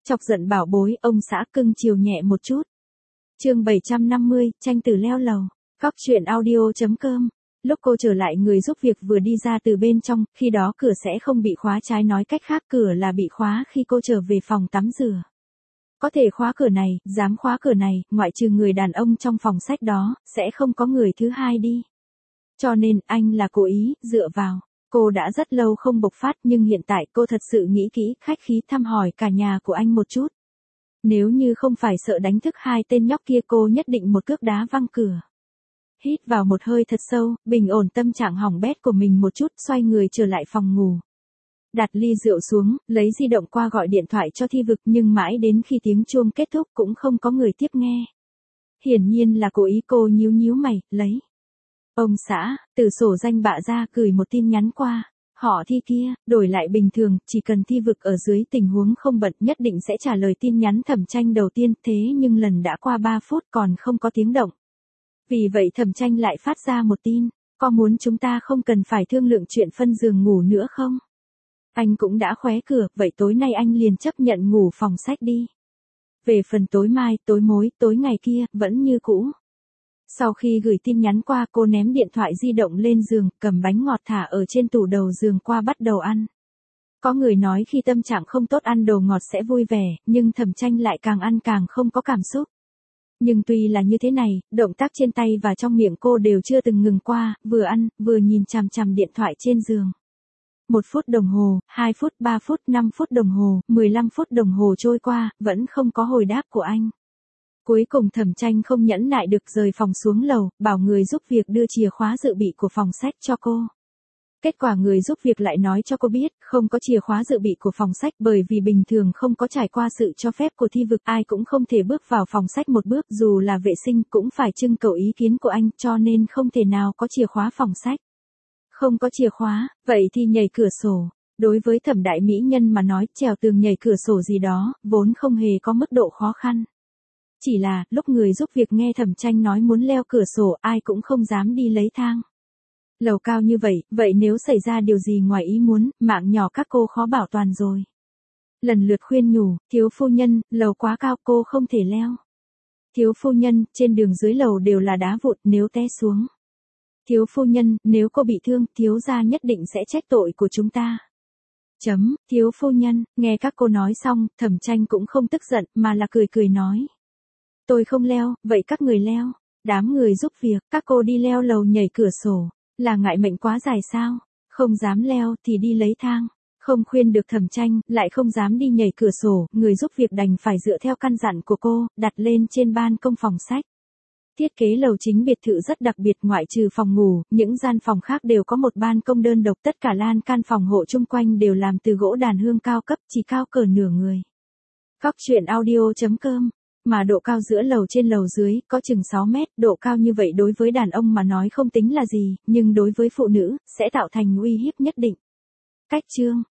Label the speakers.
Speaker 1: Chọc giận bảo bối, ông xã cưng chiều nhẹ một chút. Chương 750, tranh từ leo lầu. Góc truyện audio.com. Lúc cô trở lại, người giúp việc vừa đi ra từ bên trong, khi đó cửa sẽ không bị khóa trái, nói cách khác cửa là bị khóa khi cô trở về phòng tắm rửa. Có thể khóa cửa này, dám khóa cửa này, ngoại trừ người đàn ông trong phòng sách đó, sẽ không có người thứ hai đi. Cho nên, anh là cố ý, dựa vào. Cô đã rất lâu không bộc phát, nhưng hiện tại cô thật sự nghĩ kỹ, khách khí thăm hỏi cả nhà của anh một chút. Nếu như không phải sợ đánh thức hai tên nhóc kia, cô nhất định một cước đá văng cửa. Hít vào một hơi thật sâu, bình ổn tâm trạng hỏng bét của mình một chút, xoay người trở lại phòng ngủ. Đặt ly rượu xuống, lấy di động qua gọi điện thoại cho Thi Vực, nhưng mãi đến khi tiếng chuông kết thúc cũng không có người tiếp nghe. Hiển nhiên là cố ý, cô nhíu nhíu mày, lấy. Ông xã, từ sổ danh bạ ra, gửi một tin nhắn qua. Họ Thi kia, đổi lại bình thường, chỉ cần Thi Vực ở dưới tình huống không bận nhất định sẽ trả lời tin nhắn Thẩm Tranh đầu tiên, thế nhưng lần đã qua 3 phút còn không có tiếng động. Vì vậy Thẩm Tranh lại phát ra một tin, có muốn chúng ta không cần phải thương lượng chuyện phân giường ngủ nữa không? Anh cũng đã khóe cửa, vậy tối nay anh liền chấp nhận ngủ phòng sách đi. Về phần tối mai, tối mối, tối ngày kia, vẫn như cũ. Sau khi gửi tin nhắn qua, cô ném điện thoại di động lên giường, cầm bánh ngọt thả ở trên tủ đầu giường qua bắt đầu ăn. Có người nói khi tâm trạng không tốt ăn đồ ngọt sẽ vui vẻ, nhưng Thẩm Tranh lại càng ăn càng không có cảm xúc. Nhưng tuy là như thế này, động tác trên tay và trong miệng cô đều chưa từng ngừng qua, vừa ăn, vừa nhìn chằm chằm điện thoại trên giường. 1 phút đồng hồ, 2 phút, 3 phút, 5 phút đồng hồ, 15 phút đồng hồ trôi qua, vẫn không có hồi đáp của anh. Cuối cùng Thẩm Tranh không nhẫn nại được, rời phòng xuống lầu, bảo người giúp việc đưa chìa khóa dự bị của phòng sách cho cô. Kết quả người giúp việc lại nói cho cô biết, không có chìa khóa dự bị của phòng sách, bởi vì bình thường không có trải qua sự cho phép của Thi Vực, ai cũng không thể bước vào phòng sách một bước, dù là vệ sinh cũng phải trưng cầu ý kiến của anh, cho nên không thể nào có chìa khóa phòng sách. Không có chìa khóa, vậy thì nhảy cửa sổ. Đối với Thẩm đại mỹ nhân mà nói, trèo tường nhảy cửa sổ gì đó, vốn không hề có mức độ khó khăn. Chỉ là, lúc người giúp việc nghe Thẩm Tranh nói muốn leo cửa sổ, ai cũng không dám đi lấy thang. Lầu cao như vậy nếu xảy ra điều gì ngoài ý muốn, mạng nhỏ các cô khó bảo toàn rồi. Lần lượt khuyên nhủ, thiếu phu nhân, lầu quá cao, cô không thể leo. Thiếu phu nhân, trên đường dưới lầu đều là đá vụn, nếu té xuống. Thiếu phu nhân, nếu cô bị thương, thiếu gia nhất định sẽ trách tội của chúng ta. Thiếu phu nhân, nghe các cô nói xong, Thẩm Tranh cũng không tức giận, mà là cười cười nói. Tôi không leo, vậy các người leo. Đám người giúp việc, các cô đi leo lầu nhảy cửa sổ. Là ngại mệnh quá dài sao? Không dám leo thì đi lấy thang. Không khuyên được Thẩm Tranh, lại không dám đi nhảy cửa sổ, người giúp việc đành phải dựa theo căn dặn của cô, đặt lên trên ban công phòng sách. Thiết kế lầu chính biệt thự rất đặc biệt, ngoại trừ phòng ngủ, những gian phòng khác đều có một ban công đơn độc, tất cả lan can phòng hộ chung quanh đều làm từ gỗ đàn hương cao cấp, chỉ cao cỡ nửa người. Góc truyện audio.com. Mà độ cao giữa lầu trên lầu dưới, có chừng 6 mét, độ cao như vậy đối với đàn ông mà nói không tính là gì, nhưng đối với phụ nữ, sẽ tạo thành uy hiếp nhất định. Cách chương.